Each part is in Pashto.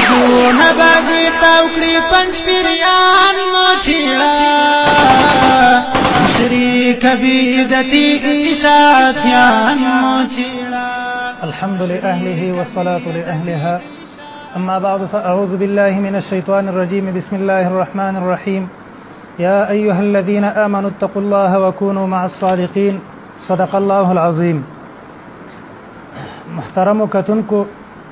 غوږونه باندې تاو کړي پنځ پیریان مو چیړه مشري کبیدتي اشاعتیان مو چیړه. الحمد لأهله والصلاة لأهلها. أما بعد فأعوذ بالله من الشيطان الرجيم. بسم الله الرحمن الرحيم. يا أيها الذين آمنوا اتقوا الله وكونوا مع الصادقين. صدق الله العظيم. محترم کتونکو،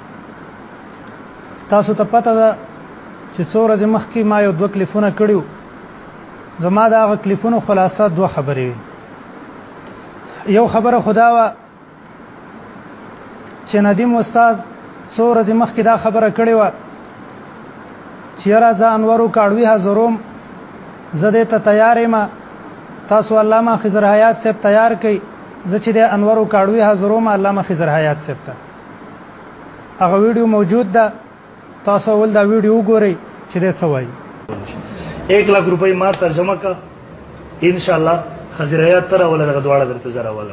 تاسو ته پته ده چې څو ورځې مخکې ما یو 2 کلیپونه کړیو. زما دا هغه کلیپونو خلاصه 2 خبرې وي. یو خبره خدا وا چې ندیم استاد څو ورځې مخکې دا خبره کړې و چې را ځان ورو کاړوي حاضروم زده ته تیارې ما تاسو علامه خضر حیات صاحب تیار کړي زه چې د انورو کاړوي حاضروم علامه خضر حیات صاحب ته هغه ویډیو موجود ده. تاسو ول دا ویډیو وګورئ چې دا څه وایي. 1 लाख रुपए ما ترجمه کا ان شاء الله خضر حیات تر ولا غدواړه درته زرا ولم.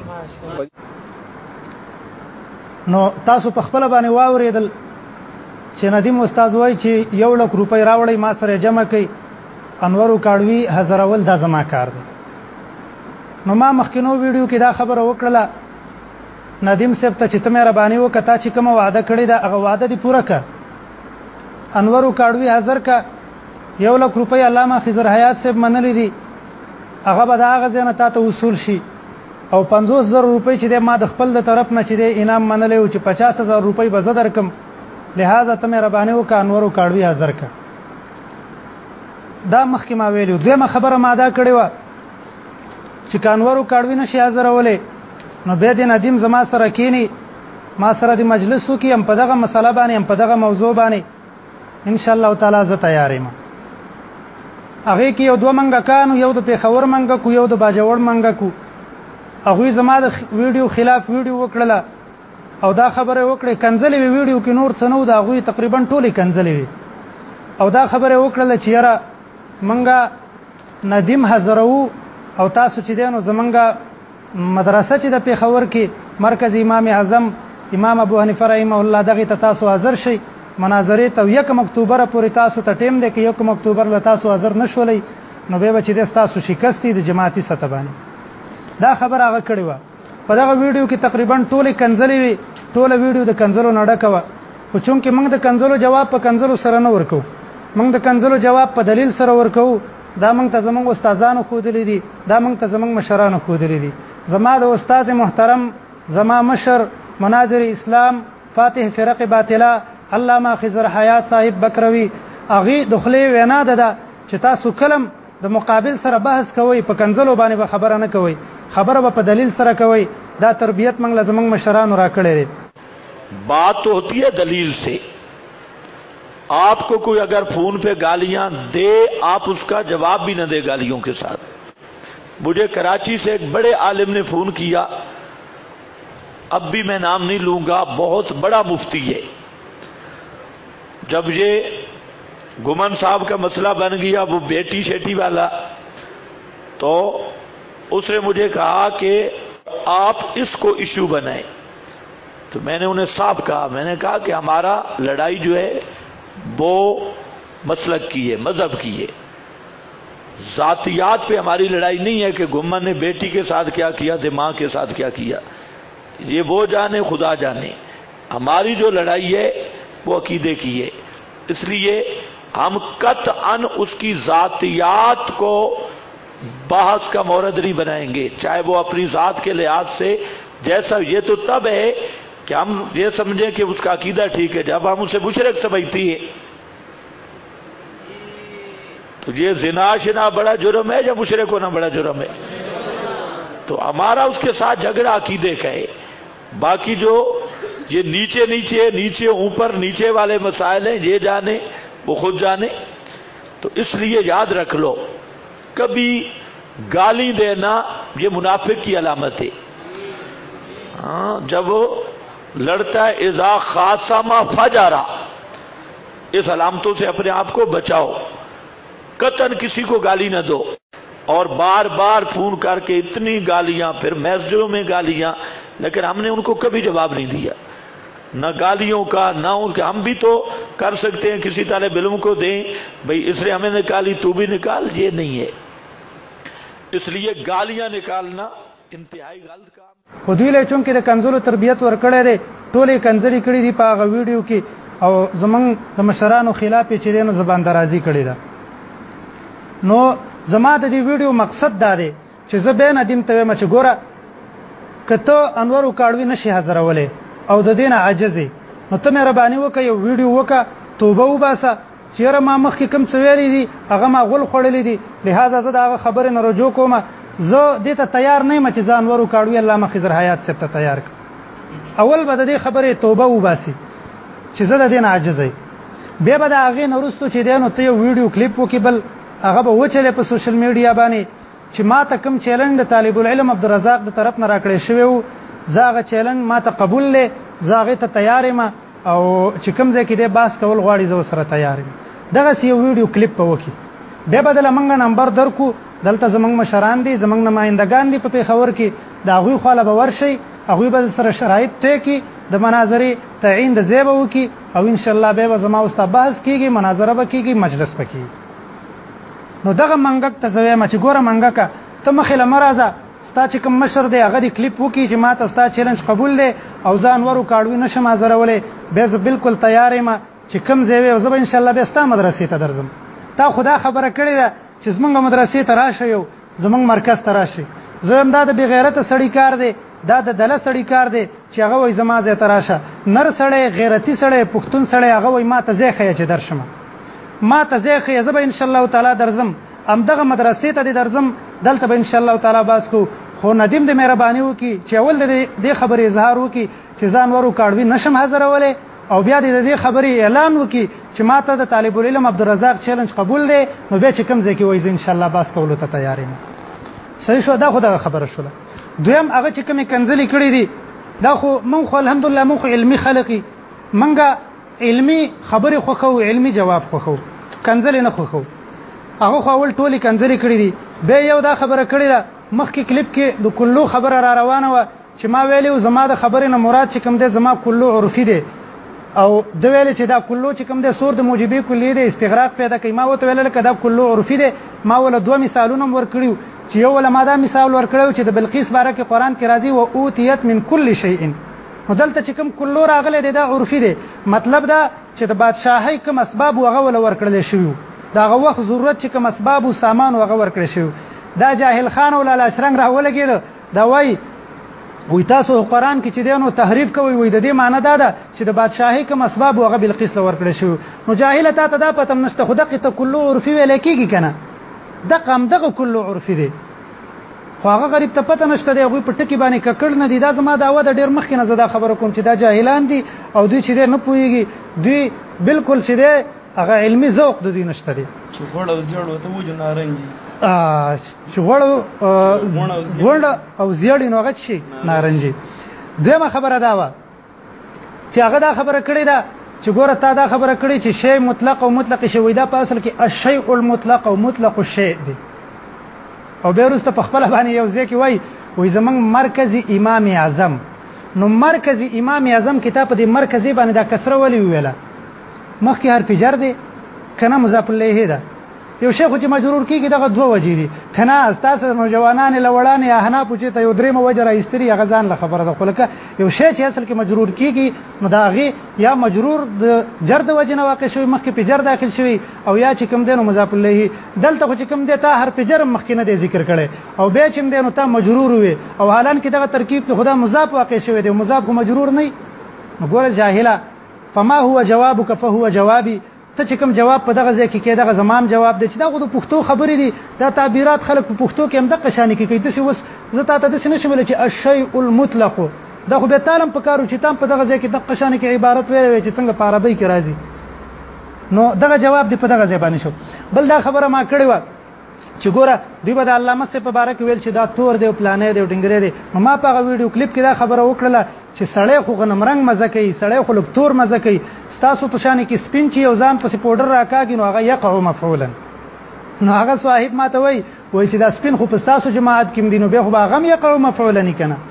نو تاسو په خپل باندې واوریدل چې ندیم استاد وایي چې 1 لک روپۍ راوړی ما سره جمع کړي انورو کاړوي حاضرول دا زما کار دی. نو ما مخکینو ویډیو کې دا خبره وکړه ندیم صاحب ته چې ته مې ربانی وکړه چې کوم وعده کړی دا هغه وعده دی پوره کړه. انورو کاړوي حاضر کا 1 لک روپۍ علامه خضر حیات صاحب منلې دي هغه به دا هغه ځنه تاسو وصول شي او 50000 روپۍ چې ما د خپل د طرف نه چې د انعام منلې او چې 50000 روپۍ به زدر کم لہذا ته مې ربانی وکړه انورو کاړوي حاضر کا. دا مخکې ما ویلو. دویمه خبره ما دا کړې و چې کانورو کاړوي نشي حاضرولې نو به د ندیم زما سره کینی ما سره د مجلس کې هم په دغه مسله باندې هم په دغه موضوع باندې ان شاء الله تعالی زه تیار یم. هغه کې یو 2 منګه کانو یو د پیښور منګه کو یو د باجوړ منګه کو هغه زما د ویډیو خلاف ویډیو وکړه او دا خبره وکړه کنځلې ویډیو کې نور څه نو دا غوي تقریبا ټولي کنځلې او دا خبره وکړه چې یاره منګه ندیم حاضرو او تاسو چې دینو زمنګه مدرسه چې د پیښور کې مرکز امام اعظم امام ابو حنیفه رحمه الله دغه تاسو حاضر شي مناظره ته 1 اکتوبر پورې تاسو ته ټیم دی کې 1 اکتوبر له تاسو حاضر نشولې نو به چې د تاسو شکستې د جماعتي سطح باندې دا خبر هغه کړی و. په دغه ویډیو کې تقریبا ټوله کنځلې وي ټوله ویډیو د کنځلو نه ډکه خو چونکې موږ د کنځلو جواب په کنځلو سره نه ورکو موږ د کنځلو جواب په دلیل سره ورکو. دا موږ ته زموږ استادانو خودلې دي دا موږ ته زموږ مشرانو خودلې دي. زما د استاد محترم زما مشر مناظر اسلام فاتح فرق باطله علامه خضر حیات صاحب بکروي اغي دخلي وینا ده چې تاسو کلم د مقابل سره بحث کوي په کنځلو باندې به خبره نه کوي خبره به په دلیل سره کوي. دا تربیت موږ لازم مشرانو را کړې دي. بات تو ہوتی ہے دلیل سے. آپ کو کوئی اگر فون پہ گالیاں دے آپ اس کا جواب بھی نہ دے گالیوں کے ساتھ. مجھے کراچی سے ایک بڑے عالم نے فون کیا اب بھی میں نام نہیں لوں گا بہت بڑا مفتی ہے. جب یہ گمن صاحب کا مسئلہ بن گیا وہ بیٹی شیٹی والا تو اس نے مجھے کہا کہ آپ اس کو ایشو بنائیں. تو میں نے انہیں صاف کہا میں نے کہا کہ ہمارا لڑائی جو ہے وہ مسلک کی ہے مذہب کی ہے. ذاتیات پہ ہماری لڑائی نہیں ہے کہ گمن نے بیٹی کے ساتھ کیا کیا تھے ماں کے ساتھ کیا کیا یہ وہ جانے خدا جانے. ہماری جو لڑائی ہے وہ عقیدے کی ہے. اس لیے ہم قطعاً اس کی ذاتیات کو بحث کا مورد نہیں بنائیں گے چاہے وہ اپنی ذات کے لحاظ سے جیسا. یہ تو تب ہے کہ ہم یہ سمجھیں کہ اس کا عقیدہ ٹھیک ہے جب ہم اسے مشرک سمجھتی ہے. تو یہ زنا شنا بڑا جرم ہے یا مشرک ہونا بڑا جرم ہے؟ تو ہمارا اس کے ساتھ جھگڑا عقیدے کا ہے. باقی جو یہ نیچے نیچے نیچے اوپر نیچے والے مسائل ہیں یہ جانے وہ خود جانے. تو اس لیے یاد رکھ لو کبھی گالی دینا یہ منافق کی علامت ہے. جب لڑتا ہے اذا خاصم فجرا اس علامتوں سے اپنے آپ کو بچاؤ. قطعاً کسی کو گالی نہ دو اور بار بار فون کر کے اتنی گالیاں پھر میسجوں میں گالیاں لیکن ہم نے ان کو کبھی جواب نہیں دیا نہ گالیوں کا نہ ان کے. ہم بھی تو کر سکتے ہیں کسی طالب علم کو دیں بھئی اس نے ہمیں نکالی تو بھی نکال، یہ نہیں ہے. اس لیے گالیاں نکالنا انتہائی غلط کام. خودویله چونکې د کنزلو تربیت ورکړی دی ټولې کنزلي کړي دي په هغه ویډیو کې او زمنګ د مشرانو خلاف چې دینو زبان درازي کړي ده. نو زما د دې ویډیو مقصد دا دی چې زه به ندیم ته وایم چې ګوره کته انور کاړوي نشي حاضرولې او د دین عاجزي نو ته مهرباني وکړه یو ویډیو وکړه توبه وباسه چیرې ما مخکې کم سویلې دي هغه ما غول خړلې دي لہذا زه دا خبره نه رجوع کوم. زه دې ته تیار نه یم چې ځان ورو کاړوي علامه خضر حیات صاحب ته تیار ک اول به د دې خبره توبه وباسي چې زه د دین عاجزي بیا به دا هغه نورستو چې دینو ته یو ویډیو کلیپ وکي بل هغه به وچلې په سوشل میډیا باندې چې ما ته کوم چیلنج د طالب العلم عبدالرزاق د طرف نه راکړې شوی وو زاغه چیلنج ما ته قبول لې زاغه ته تیار یم او چې کوم ځای کې د باس کول غواړي زه سره تیار یم. دغه یو ویډیو کلیپ په وکي به بدل منګه نمبر درکو دلته زمنګ مشران دي زمنګ نمائندگان دي په پیښور کې دا غوي خاله به ورشي هغه به سره شرایط ته کې د مناظرې تعین د زیبه وکي او ان شاء الله به زما واست بحث کیږي مناظره به کیږي مجلس پکې. نو دغه منګک ته زوی ما چې ګوره منګکا ته مخله مرزه ستا چې کوم مشر دی هغه دی کلیپ وکي چې ما ته ستا چیلنج قبول دی او ځان ورو کاړوي نشم حاضرولې به زه بالکل تیار یم چې کوم زوی او زه به ان شاء الله به ستا مدرسې ته درځم. تا خدا خبره کړې ده چې زمونږ مدرسې ته راشه یو زمونږ مرکز ته راشه زه هم دا د بغیرت سړی کار دی دا د دله سړی کار دی چې هغه وای زما زه ته راشه نر سړی غیرتی سړی پښتون سړی هغه وای ما ته زه خیا چې درشم ما ته زه خیا زه به ان شاء الله تعالی درځم ام دغه مدرسې ته درځم دلته به ان شاء الله تعالی باس کو خو ندیم د مهرباني وکي چې اول د خبرې اظهار وکي چې ځان ورو کاړوي نشم حاضرولې او بیا د خبرې اعلان وکي چې ما ته د طالب العلم عبدالرزاق چیلنج قبول دی نو به چې کوم ځای کې وایي ان شاء الله باس کولو ته تیار یم. صحیح شو دا خو دا خبره شوله. دویم هغه چې کومې کنځلې کړې دي دا خو مونږ خو الحمدلله مونږ علمي خلقي مونږه علمي خبرې خوخو علمي جواب خوخو کنځلې نه خوخو هغه خو اول ټولي کنځلې کړې دي به یو دا خبره کړې ده مخکې کلیپ کې د کلو خبره را روانه و چې ما ویلو زما د خبرې نه مراد چې کوم ده زما کلو عرفي دي او د ویل چې دا کلو چې کوم ده سور د موجبي کلی دي استغراق پیدا کوي ما وته ویل لکه دا کلو عرفي دي ما ول دوه مثالونه ورکړیو چې یو ول ما دا مثال ورکړیو چې د بلقیس باره کې قران کې راځي او اوتیت من کل شیء مدلته چې کوم کلو راغله دا عرفي دي مطلب دا چې د بادشاہي کوم اسباب هغه ول ورکړل شوی دا هغه وخت ضرورت چې کوم اسباب او سامان هغه ورکړل شوی دا جاهل خان ولا لاشرنګ راولګید دا وای تاسو قرآن کې چې دینو تحریف کوي وای د دې معنی دا ده چې د بادشاہي کوم اسباب هغه بلقیس ورکړل شو نو جاهل ته دا پته نشته خدای ته کلو عرفي ویل کېږي کنه دغه کلو عرفي دي خو هغه غریب ته پته نشته دی هغه په ټکی باندې ککړ نه دي دا زما داوا د ډیر مخکې نه زدا خبره کوم چې دا جاهلان دي او دوی چې نه پويږي دوی بالکل چې دی هغه علمي ذوق د دې نشته دي چې غوړ او زیړ وته وجو نارنجي چې غوړ او زیړ نو هغه شي نارنجي دغه خبره دا و چې هغه دا خبره کړې ده چې ګوره تا دا خبره کړې چې شی مطلق او مطلق شی دا په اصل کې الشیء المطلق او مطلق الشیء دي او بیرسته په خپل باندې یو ځکه وای زمنګ مرکزی امام اعظم نو مرکزی امام اعظم کتاب دې مرکزی باندې دا کسره ولي ویله مخکې حرف جر دی کنه مضاف الیه ده یو شیخ چې مجرور کیږي دغه دوه وجې دي کنه استاسو نوجوانان لوړان یا حنا پوښتې ته یو درېمه وجه را استری غزان له خبره ده خلک یو شی چې اصل کې مجرور کیږي نو داغي یا مجرور د جر د وجه نه واقع شوی مخکې په جر داخل شوی او یا چې کوم دینو مضاف الیه دلته چې کوم دی ته حرف جر مخکې نه دی ذکر کړي او به چې دینو ته مجرور وي او حالان کې دغه ترکیب کې خدا مضاف واقع شوی دی مضاف کو مجرور نه نو ګوره جاهله فما هو جوابك فهو جوابي ته چې کوم جواب په دغه ځای کې دغه زمام جواب دی چې دا غو د پښتو خبرې دي دا تعبیرات خلک په پښتو کې هم د قشانی کې کوي د څه وس زه ته د څه نشم ویل چې الشیء المطلق دا خو به تعلم په کارو چې تام په دغه ځای کې د قشانی کې عبارت ویل چې څنګه په عربی کې راځي نو دغه جواب دی په دغه ځای باندې شو بل دا خبره ما کړې و چې ګوره دوی به د علامه صاحب په باره کې ویل چې دا تور دی او پلانې دی او ډنګرې دی نو ما په ویډیو کلیپ کې دا خبره وکړه چې سړی خو غنم رنگ مزه کوي سړی خو لک تور مزه کوي ستاسو په شان کې سپین چې یو ځان په پودر راکاږي نو هغه یقع مفعولا نو هغه صاحب ماته وای چې دا سپین خو په ستاسو جماعت کې مدینو به خو هغه یقع مفعولا نه کنه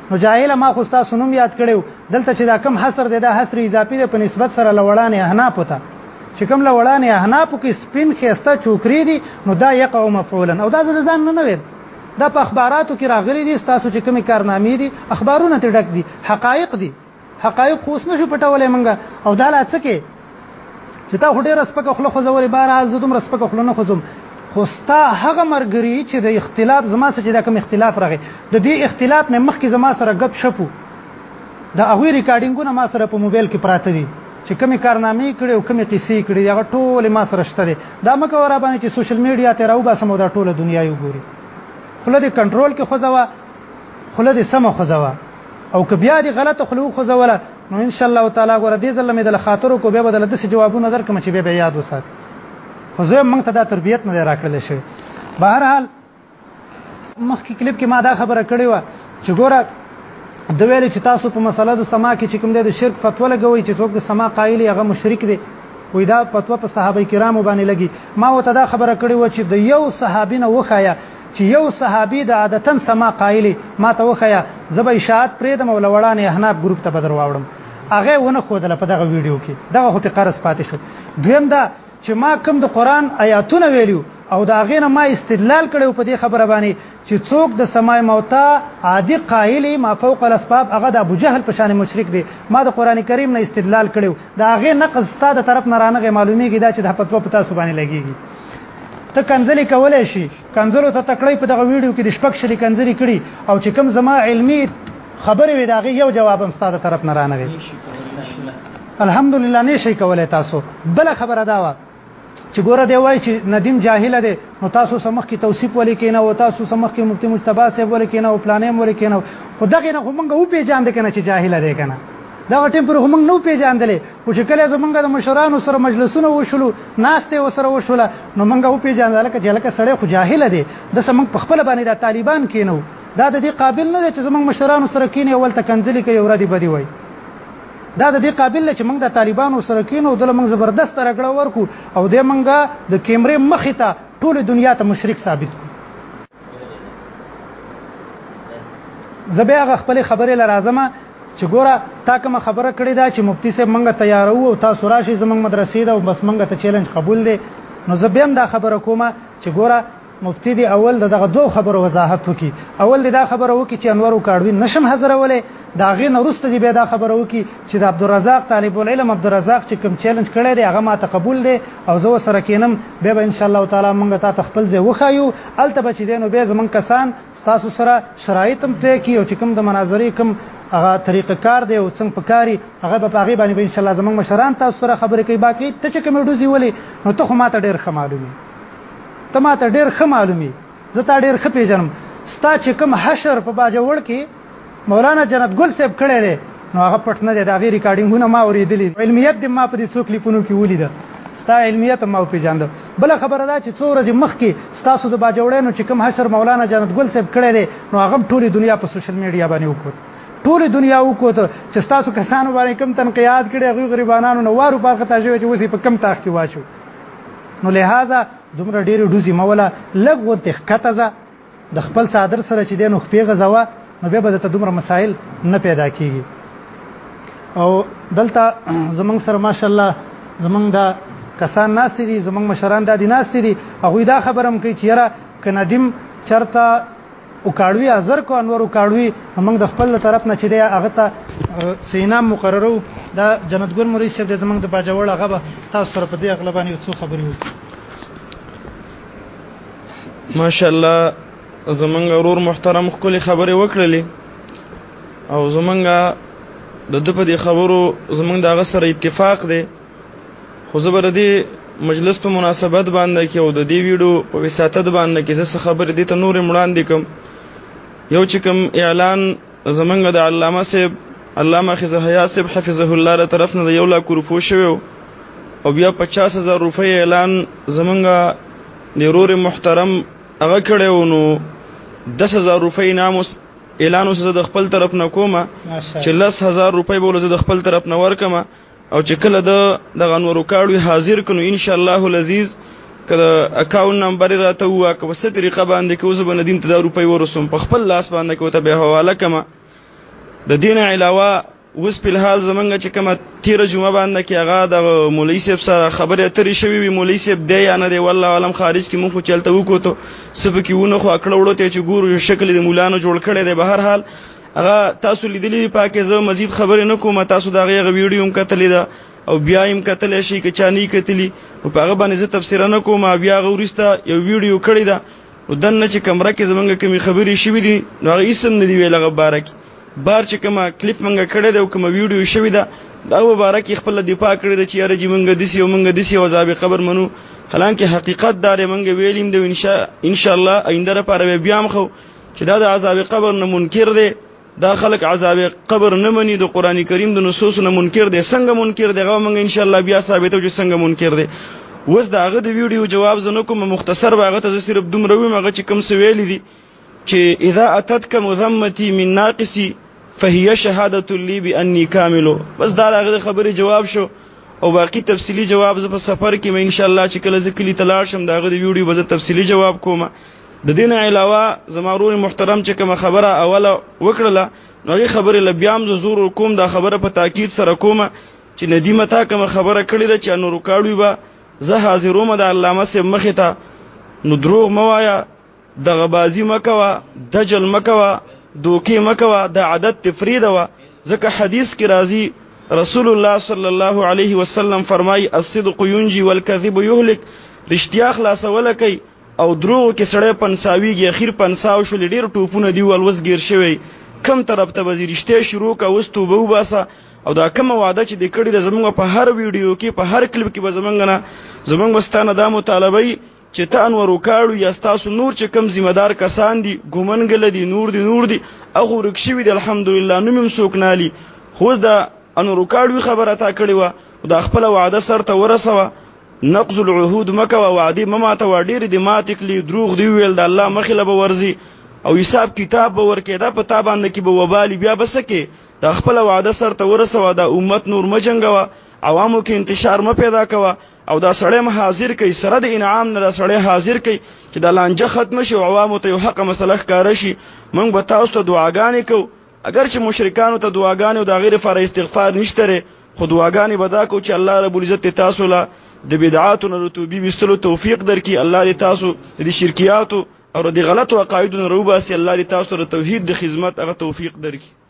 نو جاهل ما خو تاسو نوم یاد کړو دلته چې دا کم حصر دی دا حصر اضافي دی په نسبت سره لوړانه احناف ته چې کوم لوړانه احناف کې سپین خيسته چوکري دي نو دا یقع مفعولا او دا ځان نه وي دا په اخباراتو کې راغلي دي تاسو چې کومي کارنامې دي اخبارونه ته ډک دي حقایق دي حقایق خو اوس نشو پټولې منګه او دا لاڅ کې چې تا هډه رسپکه خله خو زوري بار حال زدم رسپکه خله نه خوزم خوستا هغه مرګري چې د اختلاف زما سره چې دا کوم اختلاف راغی د دې اختلاف نه مخکې زما سره غب شپو دا هغه ریکارډینګونه ما سره په موبایل کې پراته دي چې کومي کارنامې کړي او کومي قصې کړي هغه ټول ما سره شته دي دا مکه ور باندې چې سوشل میډیا ته راو باسم دا ټوله دنیا یو ګوري خله دې کنټرول کې خوځوا خله دې سم خوځوا او که بیا دې غلطه خلو خوځوله نو ان شاء الله تعالی ګور دې ځل مې د خاطرو کو به بدل د جوابونه درکم چې به یاد وسات خو زه موږ ته دا تربيت نه راکړل شي بهر حال مخکې کلیپ کې ما دا خبره کړې و چې ګوره د ویل چې تاسو په مسله د سما کې چې کوم د شرک فتوا لګوي چې څوک د سما قایل هغه مشرک دی وې دا فتوا په صحابه کرامو باندې لګي ما وته دا خبره کړې و چې د یو صحابي نه وخایا چې یو صحابي د عادتن سما قایل ما ته وخایا زبې اشاعت پرې د مولا وړانه احناف ګروپ ته بدر واوړم هغه ونه خودله په دغه ویډیو کې دغه هو په قرض پاتې شو دویم دا چې ما کوم د قران آیاتونه ویلو او دا غینه ما استدلال کړو په دې خبره باندې چې څوک د سماع موتا عادي قائل ما فوق الاسباب هغه د ابو جهل په شان مشرک دی ما د قران کریم نه استدلال کړو دا غي نقص ستاده طرف نه رانغه معلومیږي دا چې د فتوا په تاسو باندې لګيږي ته کنځلې کولای شي کنځلو ته تکړې په دغه ویډیو کې د شپږ شلې کنځلې کړي او چې کوم زما علمي خبرې وي دا غي یو جواب هم ستاده طرف نه رانغه الحمدلله نشي کولای تاسو بل خبره دا و چې ګوره دی وای چې ندیم جاهل دی نو تاسو سمخ کی توصیف ولې کینه او تاسو سمخ کی مفتی مجتبی صاحب ولې کینه او پلانې ولې کینه خدای نه همغه او پیژاند کنه چې جاهل دی کنه دا ټیم پر همغه نو پیژاندلې او چې کله زمونږ د مشرانو سره مجلسونه وشلو ناشته وسره وشوله نو مونږ او پیژاندل چې لکه سړی خو جاهل دی د سمنګ په خپل باندې د طالبان کینو دا د دې قابل نه دی چې زمونږ مشرانو سره کینه اول تکنځلې کوي او ردی بدی وای دا د دې قابل چې موږ د طالبانو سره کینو د موږ زبردست رګړه ورکو او د موږ د کیمرې مخې ته ټول دنیا ته مشرک ثابت زبېغه خپل خبره لرازمه چې ګوره تا کوم خبره کړې ده چې مفتی صاحب موږ تیارو او تاسو راشي زموږ مدرسې ده او بس موږ ته چیلنج قبول دي نو زبېم دا خبره کومه چې ګوره مفتی دی اول دغه دوه خبرو وضاحت وکي اول دا خبره وکي چې انور کاړوي نشم حاضرولې دا غي نورسته دی به دا خبره وکي چې د عبدالرزاق طالب العلم عبدالرزاق چې کوم چیلنج کړی دی هغه ما ته قبول دی او زه سره کینم به ان شاء الله تعالی موږ ته خپل ځای وخایو الته بچ دینو به زمون کسان تاسو سره شرایطم ته کی او چې کوم د مناظرې کوم هغه طریقه کار دی او څنګه پکاري هغه په هغه باندې ان شاء الله زمون مشران تاسو سره خبرې کوي باقي ته چې کوم دوزی ولې نو ته خو ما ته ډیر خمالومي ته ما ته ډیر خمالومي زه تا ډیر خپې جنم ستا چې کوم حشر په باجوړ کې مولانا جنت ګل صاحب کړی دی نو هغه پټنه دی دا غي ریکارډینګونه ما اوریدلې علمیت د ما په دې څوک لیپونو کې ولید ستا علمیت ما په جاند بل خبره ده چې څو ورځې مخکې ستاسو د باجوړانو چې کوم حشر مولانا جنت ګل صاحب کړی دی نو هغه ټولې دنیا په سوشل میډیا باندې وکړ ټولې دنیا وکړه چې ستاسو کسانو باندې کم تنقیاد کړي هغه غریبانو نو وارو پارخه تاجوي چې وسی په کم تاخ کې واچو نو لہذا دومره ډېر دوزي مولا لګ وته کتهزه د خپل صادر سره چې دینو خپې غزوا نو به د دومره مسائل نه پیدا کیږي او دلته زمنګ سره ماشاءالله زمنګ دا کسان ناس دي زمنګ مشران د دي ناس دي هغه دا خبرم کوي چې یاره کندیم چرته او کاړوي ازر کو انور او کاړوي موږ د خپل طرف نه چې دی هغه ته سینام مقررو دا جنت ګل مریض صاحب د زمنګ د باجوړ هغه تاسو سره په دې اغلبانی یو څو خبرې وکړي ماشاءالله زمنګ ورور محترم خپل خبرې وکړلې او زمنګ د په دې خبرو زمنګ د غسر اتفاق دی خو زبر دی مجلس په مناسبت باندې کې او د دې ویډیو په وساتت باندې کې څه خبرې دي ته نور مړاندې کوم یو چې کوم اعلان زمنګ د علامه صاحب علامه خضر حیا صاحب حفظه الله له طرف نه د 1 لک روپیو شوی او بیا 50000 روپۍ اعلان زمنګ د ورور محترم هغه کړو نو 10000 روپۍ ناموس اعلان وسه د خپل طرف نه کومه چې 10000 روپۍ بوله د خپل طرف نه ورکمه او چې کله د غنورو کاړو حاضر کونو ان شاء الله العزیز کله اکاونټ نمبر راته واکه وسه طریقه باندې کوزه بندیم ته د روپۍ ورسوم په خپل لاس باندې کوته به حواله کما د دین علاوه وس په حال زمونږ چې کومه 13 جمعه باندې کې هغه د مولوی صاحب سره خبره اترې شوی وي، مولوی صاحب دی یا نه دی والله علم، خارج کې مونږ خو چلته وکړو سبه کې ونه خو اکړه وړو ته چې ګورو شکل د مولانا جوړ کړي دی. به هر حال هغه تاسو لیدلی پاکه زه مزید خبره نه کوم، تاسو دا غي ویډیو هم کتلی دا او بیا هم کتل شي که چانی کتلی او په هغه باندې زه تفسیر نه کوم. بیا غورسته یو ویډیو کړی دا ودنه چې کمره کې زمونږ کومي خبرې شوې دي نو هغه اسم نه دی ویل غبارک بار چې کومه کلیپ منګه کړی دا او کومه ویډیو شوې ده دا مبارک خپل دفاع کړی چې یاره جی منګه دسی او منګه دسی او عذاب قبر منو، حالانکه حقیقت دار منګه ویلیم د ان شاء الله آینده لپاره بیا مخو چې دا د عذاب قبر نه منکر دی، دا خلق عذاب قبر نه مني، د قران کریم د نصوص نه منکر دي. څنګه منکر دي هغه موږ ان شاء الله بیا ثابتو چې څنګه منکر دي. وس دا هغه د ویډیو جواب زنه کوم مختصر باغه ته صرف دومره ویم هغه چې کوم سویل دي چې اذا اتتك مذمتي من ناقصي فهي شهاده لي باني كامل. بس دا هغه خبره جواب شو او باقی تفصیلی جواب ز په سفر کې ان شاء الله چې کله ذکلی تلاړ شم دا هغه د ویډیو به تفصیلی جواب کوم. د دین علاوه زمارون محترم چې کوم خبره اوله وکړه نو هغه خبره لبیام ز زور کوم، دا خبره په تاکید سره کوم چې ندیمه تا کوم خبره کړې ده چې نور کاړوي به زه حاضروم د علامه سه مخه ته نو دروغ موایا، د غبازی مکوا، دجل مکوا، دوکي مکوا، د عادت تفرید وا. ځکه حدیث کې راځي رسول الله صلی الله علیه وسلم فرمای الصدق ينجي والكذب يهلك، رښتیا خلاصول کوي او دروغ کې سړی پنساویږي، اخیر پنساو شو ډیر ټوپونه دی ولوس گیر شوی کم طرف ته وزیر رښتیا شروع کا وس توبه وباسه او دا کوم وعده چې د کړي د زمونږ په هر ویډیو کې په هر کلیپ کې به زمونږ واستانه دا مطالبه چې ته انور وکاړو یا تاسو نور چې کم ذمہ دار کسان دي ګومنګل دي نور دي هغه رکشوي دي الحمدلله نو مم سوک نالي خو دا انور وکاړو خبره تا کړی و دا خپل وعده سره ته ورسوه، نقض العهود مکه و وعده مماته و ډیر دي ماتکلی دروغ دی ویل د الله مخله به ورزي او حساب کتاب به ورکې دا پتا باندې کې به وبالي بیا بسکه دا خپل وعده سره ته ورسوه، دا امت نور مجنګوا، عوامو کې انتشار م پیدا کوا او دا سړی م حاضر کوي سره د انعام نه، دا سړی حاضر کوي چې دا لانجه ختم شي او عوامو ته یو حق مسله ښکار شي. موږ به تاسو ته دعاګانې کوو، اگر چې مشرکانو ته دعاګانې او دا غیر فار استغفار نشته خو دعاګانې به دا کو چې الله رب العزت تاسو له د بدعاتو نه توبې وستلو توفیق درکړي، الله دې تاسو د شرکیاتو او د غلطو عقایدو نه روباسي، الله دې تاسو ته توحید د خدمت هغه توفیق درکړي.